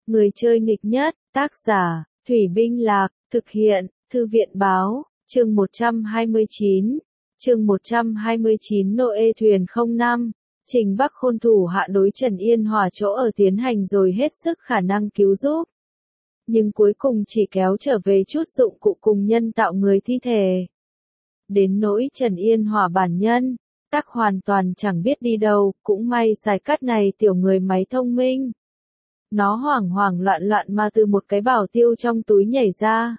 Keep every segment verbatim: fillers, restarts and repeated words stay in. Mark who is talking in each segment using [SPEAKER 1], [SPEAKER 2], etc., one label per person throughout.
[SPEAKER 1] Người chơi nghịch nhất, tác giả, Thủy Binh Lạc, thực hiện, Thư viện báo, chương một trăm hai mươi chín. Chương một trăm hai mươi chín Noe thuyền không năm. Trình Bắc Khôn thủ hạ đối Trần Yên Hòa chỗ ở tiến hành rồi hết sức khả năng cứu giúp. Nhưng cuối cùng chỉ kéo trở về chút dụng cụ cùng nhân tạo người thi thể. Đến nỗi Trần Yên Hòa bản nhân, tắc hoàn toàn chẳng biết đi đâu, cũng may xài cắt này tiểu người máy thông minh. Nó hoảng hoảng loạn loạn mà từ một cái bảo tiêu trong túi nhảy ra.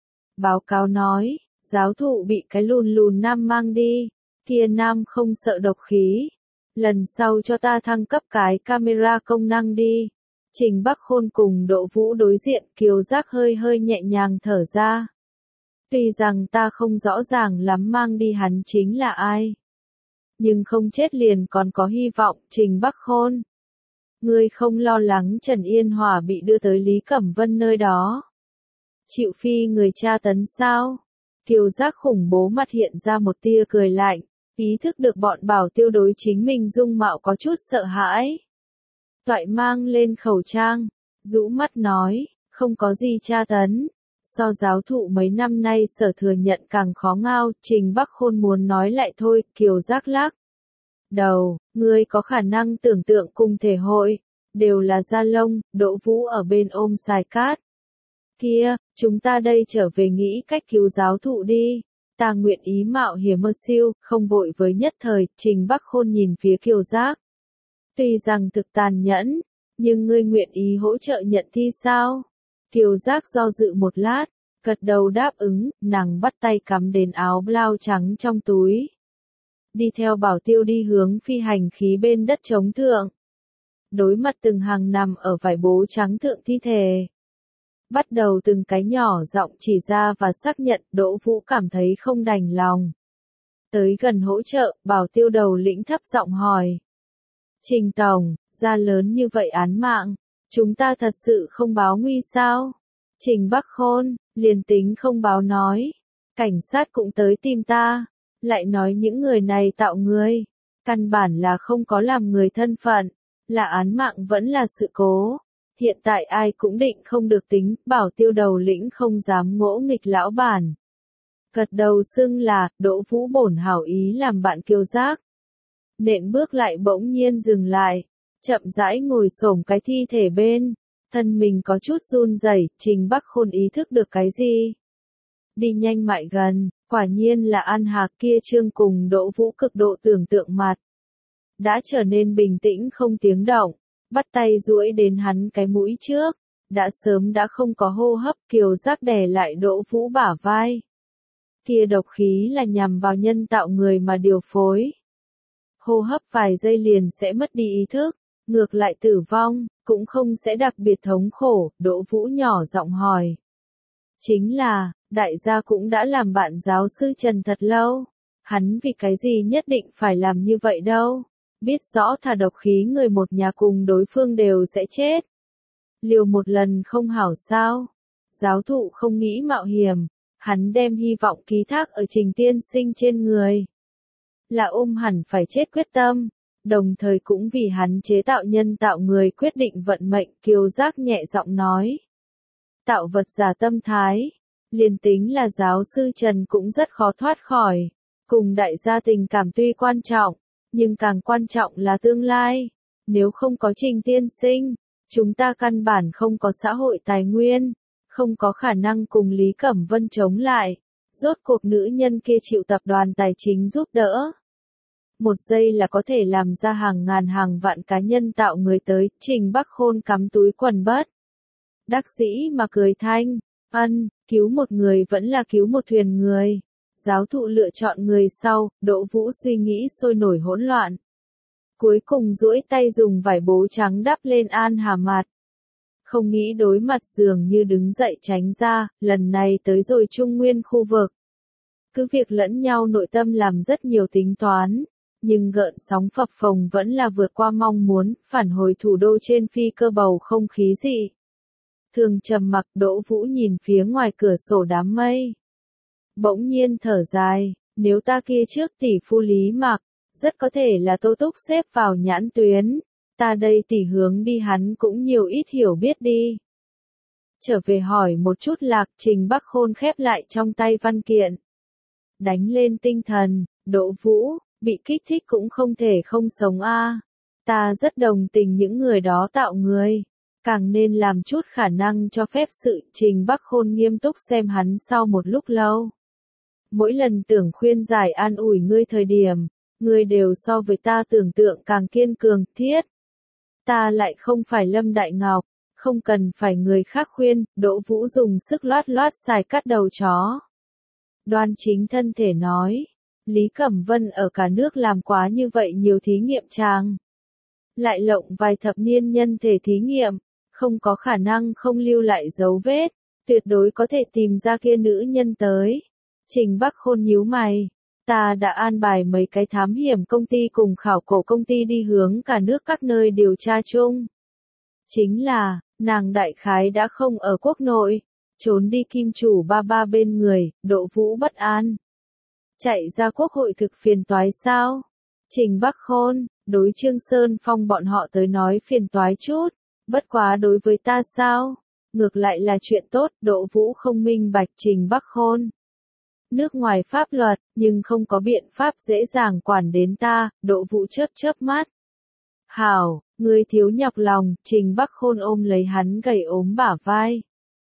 [SPEAKER 1] Báo cáo nói, giáo thụ bị cái lùn lùn nam mang đi, kia nam không sợ độc khí. Lần sau cho ta thăng cấp cái camera công năng đi. Trình Bắc Khôn cùng Đỗ Vũ đối diện, Kiều Giác hơi hơi nhẹ nhàng thở ra. Tuy rằng ta không rõ ràng lắm mang đi hắn chính là ai. Nhưng không chết liền còn có hy vọng, Trình Bắc Khôn. Ngươi không lo lắng Trần Yên Hòa bị đưa tới Lý Cẩm Vân nơi đó. Chịu phi người tra tấn sao? Kiều Giác khủng bố mặt hiện ra một tia cười lạnh, ý thức được bọn bảo tiêu đối chính mình dung mạo có chút sợ hãi. Toại mang lên khẩu trang, rũ mắt nói, không có gì tra tấn. So giáo thụ mấy năm nay sở thừa nhận càng khó ngao, Trình Bắc Khôn muốn nói lại thôi, Kiều Giác lắc đầu, ngươi có khả năng tưởng tượng cùng thể hội, đều là da lông, Đỗ Vũ ở bên ôm xài cát. Kia, chúng ta đây trở về nghĩ cách cứu giáo thụ đi, ta nguyện ý mạo hiểm mơ siêu, không vội với nhất thời, Trình Bắc Khôn nhìn phía Kiều Giác. Tuy rằng thực tàn nhẫn, nhưng ngươi nguyện ý hỗ trợ nhận thi sao? Kiều Giác do dự một lát, gật đầu đáp ứng, nàng bắt tay cắm đến áo blau trắng trong túi. Đi theo bảo tiêu đi hướng phi hành khí bên đất trống thượng. Đối mặt từng hàng nằm ở vải bố trắng thượng thi thể. Bắt đầu từng cái nhỏ giọng chỉ ra và xác nhận, Đỗ Vũ cảm thấy không đành lòng. Tới gần hỗ trợ, bảo tiêu đầu lĩnh thấp giọng hỏi. Trình Tổng, ra lớn như vậy án mạng, chúng ta thật sự không báo nguy sao? Trình Bắc Khôn, liền tính không báo nói. Cảnh sát cũng tới tìm ta, lại nói những người này tạo người. Căn bản là không có làm người thân phận, là án mạng vẫn là sự cố. Hiện tại ai cũng định không được tính, bảo tiêu đầu lĩnh không dám ngỗ nghịch lão bản. Gật đầu xưng là, Đỗ Vũ bổn hảo ý làm bạn Kiều Giác. Nện bước lại bỗng nhiên dừng lại, chậm rãi ngồi xổm cái thi thể bên, thân mình có chút run rẩy, Trình Bắc Khôn ý thức được cái gì. Đi nhanh mại gần, quả nhiên là An Hạc kia trương cùng Đỗ Vũ cực độ tưởng tượng mặt. Đã trở nên bình tĩnh không tiếng động, bắt tay duỗi đến hắn cái mũi trước, đã sớm đã không có hô hấp, Kiều Giác đè lại Đỗ Vũ bả vai. Kia độc khí là nhằm vào nhân tạo người mà điều phối. Hô hấp vài giây liền sẽ mất đi ý thức, ngược lại tử vong, cũng không sẽ đặc biệt thống khổ, Đỗ Vũ nhỏ giọng hỏi. Chính là, đại gia cũng đã làm bạn giáo sư Trần thật lâu, hắn vì cái gì nhất định phải làm như vậy đâu, biết rõ thả độc khí người một nhà cùng đối phương đều sẽ chết. Liều một lần không hảo sao, giáo thụ không nghĩ mạo hiểm, hắn đem hy vọng ký thác ở Trình tiên sinh trên người. Là ôm hẳn phải chết quyết tâm, đồng thời cũng vì hắn chế tạo nhân tạo người quyết định vận mệnh, Kiều Giác nhẹ giọng nói. Tạo vật giả tâm thái, liền tính là giáo sư Trần cũng rất khó thoát khỏi, cùng đại gia tình cảm tuy quan trọng, nhưng càng quan trọng là tương lai, nếu không có Trình tiên sinh, chúng ta căn bản không có xã hội tài nguyên, không có khả năng cùng Lý Cẩm Vân chống lại. Rốt cuộc nữ nhân kia chịu tập đoàn tài chính giúp đỡ. Một giây là có thể làm ra hàng ngàn hàng vạn cá nhân tạo người tới, Trình Bắc Khôn cắm túi quần bớt. Đắc dĩ mà cười thanh, ân, cứu một người vẫn là cứu một thuyền người. Giáo thụ lựa chọn người sau, Đỗ Vũ suy nghĩ sôi nổi hỗn loạn. Cuối cùng duỗi tay dùng vải bố trắng đắp lên An Hà mặt. Không nghĩ đối mặt dường như đứng dậy tránh ra, lần này tới rồi Trung Nguyên khu vực. Cứ việc lẫn nhau nội tâm làm rất nhiều tính toán, nhưng gợn sóng phập phồng vẫn là vượt qua mong muốn, phản hồi thủ đô trên phi cơ bầu không khí dị. Thường trầm mặc, Đỗ Vũ nhìn phía ngoài cửa sổ đám mây. Bỗng nhiên thở dài, nếu ta kia trước tỷ phu Lý Mạc, rất có thể là Tô Túc xếp vào nhãn tuyến. Ta đây tỉ hướng đi hắn cũng nhiều ít hiểu biết đi. Trở về hỏi một chút Lạc Trình Bắc Khôn khép lại trong tay văn kiện. Đánh lên tinh thần, Đỗ Vũ, bị kích thích cũng không thể không sống a. Ta rất đồng tình những người đó tạo người. Càng nên làm chút khả năng cho phép sự. Trình Bắc Khôn nghiêm túc xem hắn sau một lúc lâu. Mỗi lần tưởng khuyên giải an ủi ngươi thời điểm, ngươi đều so với ta tưởng tượng càng kiên cường, thiết. Ta lại không phải Lâm Đại Ngọc, không cần phải người khác khuyên. Đỗ Vũ dùng sức loát loát xài cắt đầu chó. Đoan chính thân thể nói, Lý Cẩm Vân ở cả nước làm quá như vậy nhiều thí nghiệm chàng. Lại lộng vài thập niên nhân thể thí nghiệm, không có khả năng không lưu lại dấu vết, tuyệt đối có thể tìm ra kia nữ nhân tới. Trình Bắc Khôn nhíu mày, ta đã an bài mấy cái thám hiểm công ty cùng khảo cổ công ty đi hướng cả nước các nơi điều tra chung. Chính là, nàng đại khái đã không ở quốc nội, trốn đi Kim Chủ ba ba bên người. Đỗ Vũ bất an. Chạy ra quốc hội thực phiền toái sao? Trình Bắc Khôn, đối Trương Sơn Phong bọn họ tới nói phiền toái chút, bất quá đối với ta sao? Ngược lại là chuyện tốt. Đỗ Vũ không minh bạch Trình Bắc Khôn. Nước ngoài pháp luật, nhưng không có biện pháp dễ dàng quản đến ta. Đỗ Vũ chớp chớp mắt. Hảo, ngươi thiếu nhọc lòng. Trình Bắc Khôn ôm lấy hắn gầy ốm bả vai.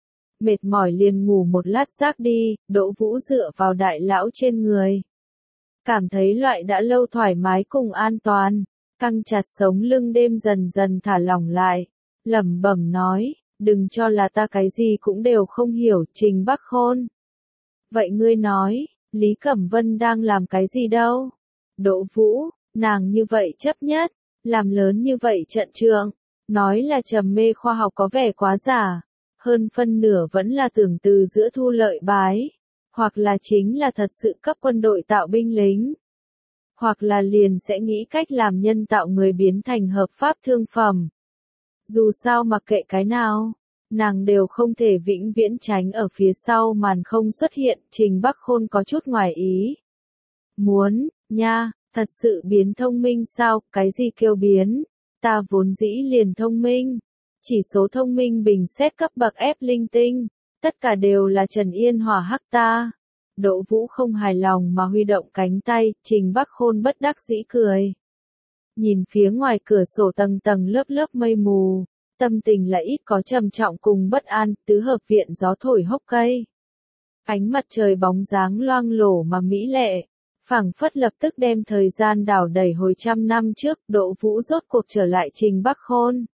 [SPEAKER 1] Mệt mỏi liền ngủ một lát giấc đi. Đỗ Vũ dựa vào đại lão trên người. Cảm thấy loại đã lâu thoải mái cùng an toàn. Căng chặt sống lưng đêm dần dần thả lỏng lại. Lẩm bẩm nói, đừng cho là ta cái gì cũng đều không hiểu. Trình Bắc Khôn. Vậy ngươi nói, Lý Cẩm Vân đang làm cái gì đâu? Đỗ Vũ, nàng như vậy chấp nhất, làm lớn như vậy trận trượng, nói là trầm mê khoa học có vẻ quá giả, hơn phân nửa vẫn là tưởng từ giữa thu lợi bái, hoặc là chính là thật sự cấp quân đội tạo binh lính, hoặc là liền sẽ nghĩ cách làm nhân tạo người biến thành hợp pháp thương phẩm. Dù sao mặc kệ cái nào, nàng đều không thể vĩnh viễn tránh ở phía sau màn không xuất hiện. Trình Bắc Khôn có chút ngoài ý. Muốn, nha, thật sự biến thông minh sao? Cái gì kêu biến? Ta vốn dĩ liền thông minh. Chỉ số thông minh bình xét cấp bậc F linh tinh. Tất cả đều là Trần Yên Hòa hắc ta. Đỗ Vũ không hài lòng mà huy động cánh tay. Trình Bắc Khôn bất đắc dĩ cười. Nhìn phía ngoài cửa sổ tầng tầng lớp lớp mây mù. Tâm tình là ít có trầm trọng cùng bất an. Tứ hợp viện gió thổi hốc cây. Ánh mặt trời bóng dáng loang lổ mà mỹ lệ. Phảng phất lập tức đem thời gian đảo đẩy hồi trăm năm trước. Đỗ Vũ rốt cuộc trở lại Trình Bắc Khôn.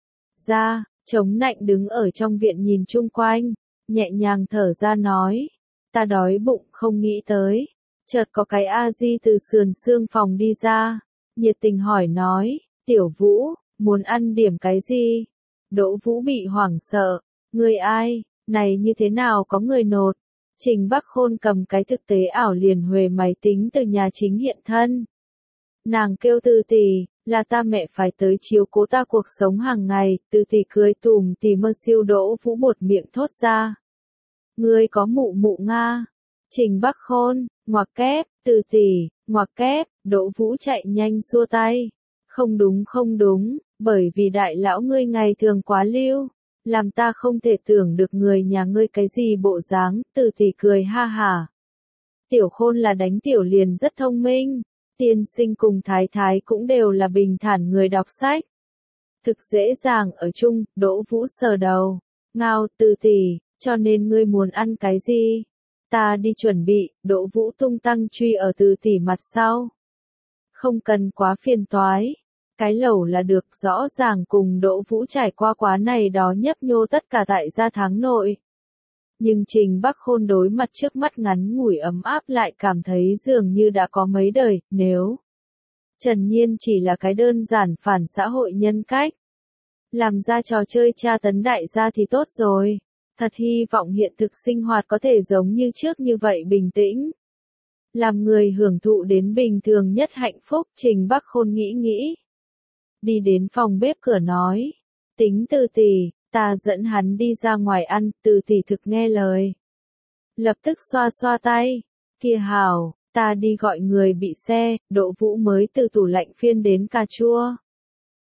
[SPEAKER 1] Ra, chống nạnh đứng ở trong viện nhìn chung quanh. Nhẹ nhàng thở ra nói. Ta đói bụng không nghĩ tới. Chợt có cái A-di từ sườn xương phòng đi ra. Nhiệt tình hỏi nói. Tiểu Vũ, muốn ăn điểm cái gì? Đỗ Vũ bị hoảng sợ. Người ai, này như thế nào có người nột? Trình Bắc Khôn cầm cái thực tế ảo liền huề máy tính từ nhà chính hiện thân. Nàng kêu Từ tỷ, là ta mẹ phải tới chiếu cố ta cuộc sống hàng ngày. Từ tỷ cười tùm tìm mơ siêu. Đỗ Vũ buột miệng thốt ra. Ngươi có mụ mụ Nga. Trình Bắc Khôn, ngoặc kép, Từ tỷ, ngoặc kép. Đỗ Vũ chạy nhanh xua tay. Không đúng không đúng, bởi vì đại lão ngươi ngày thường quá lưu, làm ta không thể tưởng được người nhà ngươi cái gì bộ dáng. Từ tỷ cười ha hả. Tiểu Khôn là đánh tiểu liền rất thông minh, tiên sinh cùng thái thái cũng đều là bình thản người đọc sách. Thực dễ dàng ở chung. Đỗ Vũ sờ đầu. Ngao. Từ tỷ, cho nên ngươi muốn ăn cái gì? Ta đi chuẩn bị. Đỗ Vũ tung tăng truy ở Từ tỷ mặt sau. Không cần quá phiền toái. Cái lẩu là được. Rõ ràng cùng Đỗ Vũ trải qua quá này đó nhấp nhô tất cả tại gia tháng nội. Nhưng Trình Bắc Khôn đối mặt trước mắt ngắn ngủi ấm áp lại cảm thấy dường như đã có mấy đời. Nếu Trần Nhiên chỉ là cái đơn giản phản xã hội nhân cách, làm ra trò chơi tra tấn đại gia thì tốt rồi. Thật hy vọng hiện thực sinh hoạt có thể giống như trước như vậy bình tĩnh. Làm người hưởng thụ đến bình thường nhất hạnh phúc. Trình Bắc Khôn nghĩ nghĩ. Đi đến phòng bếp cửa nói. Tính Từ tỷ, ta dẫn hắn đi ra ngoài ăn. Từ tỷ thực nghe lời. Lập tức xoa xoa tay. Kia hảo, ta đi gọi người bị xe. Đỗ Vũ mới từ tủ lạnh phiên đến cà chua.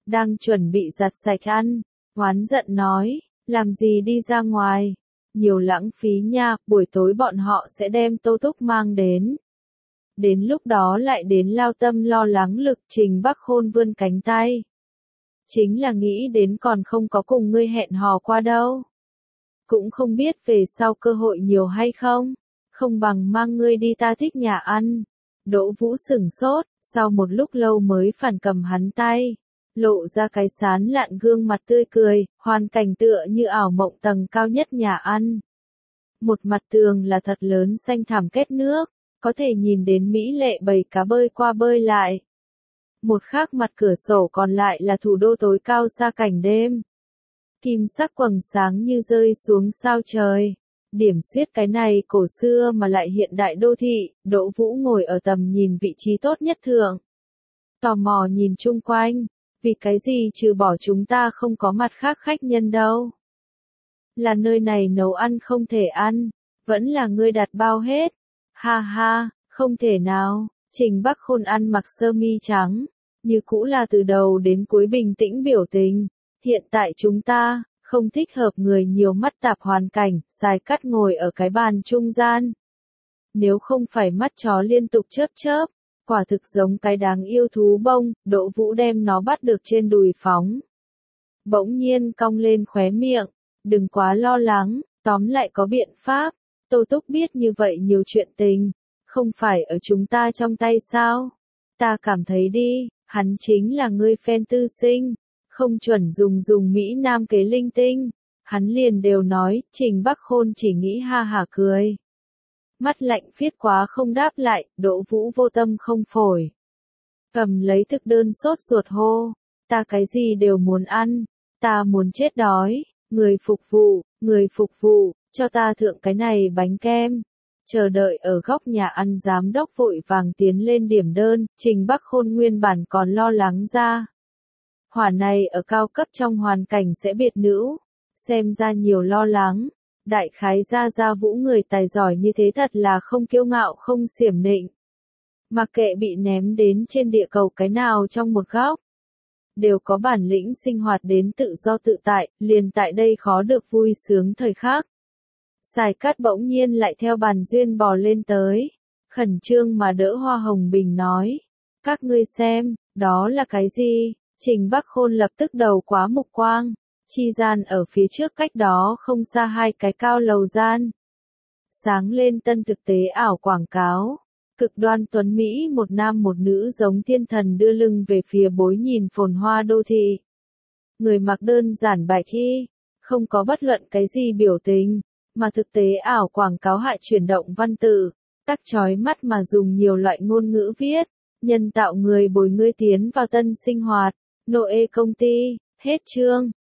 [SPEAKER 1] đang chuẩn bị giặt sạch ăn, oán giận nói, làm gì đi ra ngoài, nhiều lãng phí nha, buổi tối bọn họ sẽ đem Tô Túc mang đến. Đến lúc đó lại đến lao tâm lo lắng lực Trình Bắc Khôn vươn cánh tay. Chính là nghĩ đến còn không có cùng ngươi hẹn hò qua đâu. Cũng không biết về sau cơ hội nhiều hay không, không bằng mang ngươi đi ta thích nhà ăn. Đỗ Vũ sửng sốt, sau một lúc lâu mới phản cầm hắn tay, lộ ra cái sán lạn gương mặt tươi cười, hoàn cảnh tựa như ảo mộng tầng cao nhất nhà ăn. Một mặt tường là thật lớn xanh thảm kết nước, có thể nhìn đến mỹ lệ bầy cá bơi qua bơi lại. Một khác mặt cửa sổ còn lại là thủ đô tối cao xa cảnh đêm. Kim sắc quầng sáng như rơi xuống sao trời. Điểm xuyết cái này cổ xưa mà lại hiện đại đô thị, Đỗ Vũ ngồi ở tầm nhìn vị trí tốt nhất thượng. Tò mò nhìn chung quanh, vì cái gì trừ bỏ chúng ta không có mặt khác khách nhân đâu. Là nơi này nấu ăn không thể ăn, vẫn là ngươi đặt bao hết. Ha ha, không thể nào, Trình Bắc Khôn ăn mặc sơ mi trắng, như cũ là từ đầu đến cuối bình tĩnh biểu tình. Hiện tại chúng ta, không thích hợp người nhiều mắt tạp hoàn cảnh, dài cắt ngồi ở cái bàn trung gian. Nếu không phải mắt chó liên tục chớp chớp, quả thực giống cái đáng yêu thú bông, Đỗ Vũ đem nó bắt được trên đùi phóng. Bỗng nhiên cong lên khóe miệng, đừng quá lo lắng, tóm lại có biện pháp. Tô Túc biết như vậy nhiều chuyện tình, không phải ở chúng ta trong tay sao? Ta cảm thấy đi, hắn chính là ngươi fan tư sinh, không chuẩn dùng dùng Mỹ Nam kế linh tinh. Hắn liền đều nói, Trình Bắc Khôn chỉ nghĩ ha hả cười. Mắt lạnh phiết quá không đáp lại, Đỗ Vũ vô tâm không phổi. Cầm lấy thực đơn sốt ruột hô, ta cái gì đều muốn ăn, ta muốn chết đói, người phục vụ, người phục vụ, cho ta thượng cái này bánh kem. Chờ đợi ở góc nhà ăn giám đốc vội vàng tiến lên điểm đơn, Trình Bắc Khôn nguyên bản còn lo lắng ra. Hỏa này ở cao cấp trong hoàn cảnh sẽ biệt nữ, xem ra nhiều lo lắng. Đại khái ra ra Vũ người tài giỏi như thế thật là không kiêu ngạo không xiểm nịnh. Mặc kệ bị ném đến trên địa cầu cái nào trong một góc, đều có bản lĩnh sinh hoạt đến tự do tự tại, liền tại đây khó được vui sướng thời khắc. Sài Cát bỗng nhiên lại theo bàn duyên bò lên tới, khẩn trương mà đỡ Hoa Hồng Bình nói, các ngươi xem, đó là cái gì? Trình Bắc Khôn lập tức đầu quá mục quang, chi gian ở phía trước cách đó không xa hai cái cao lầu gian. Sáng lên tân thực tế ảo quảng cáo, cực đoan tuấn Mỹ một nam một nữ giống thiên thần đưa lưng về phía bối nhìn phồn hoa đô thị. Người mặc đơn giản bài thi, không có bất luận cái gì biểu tình, mà thực tế ảo quảng cáo hại chuyển động văn tự, tắc chói mắt mà dùng nhiều loại ngôn ngữ viết, nhân tạo người bồi ngươi tiến vào tân sinh hoạt, Noe công ty, hết chương.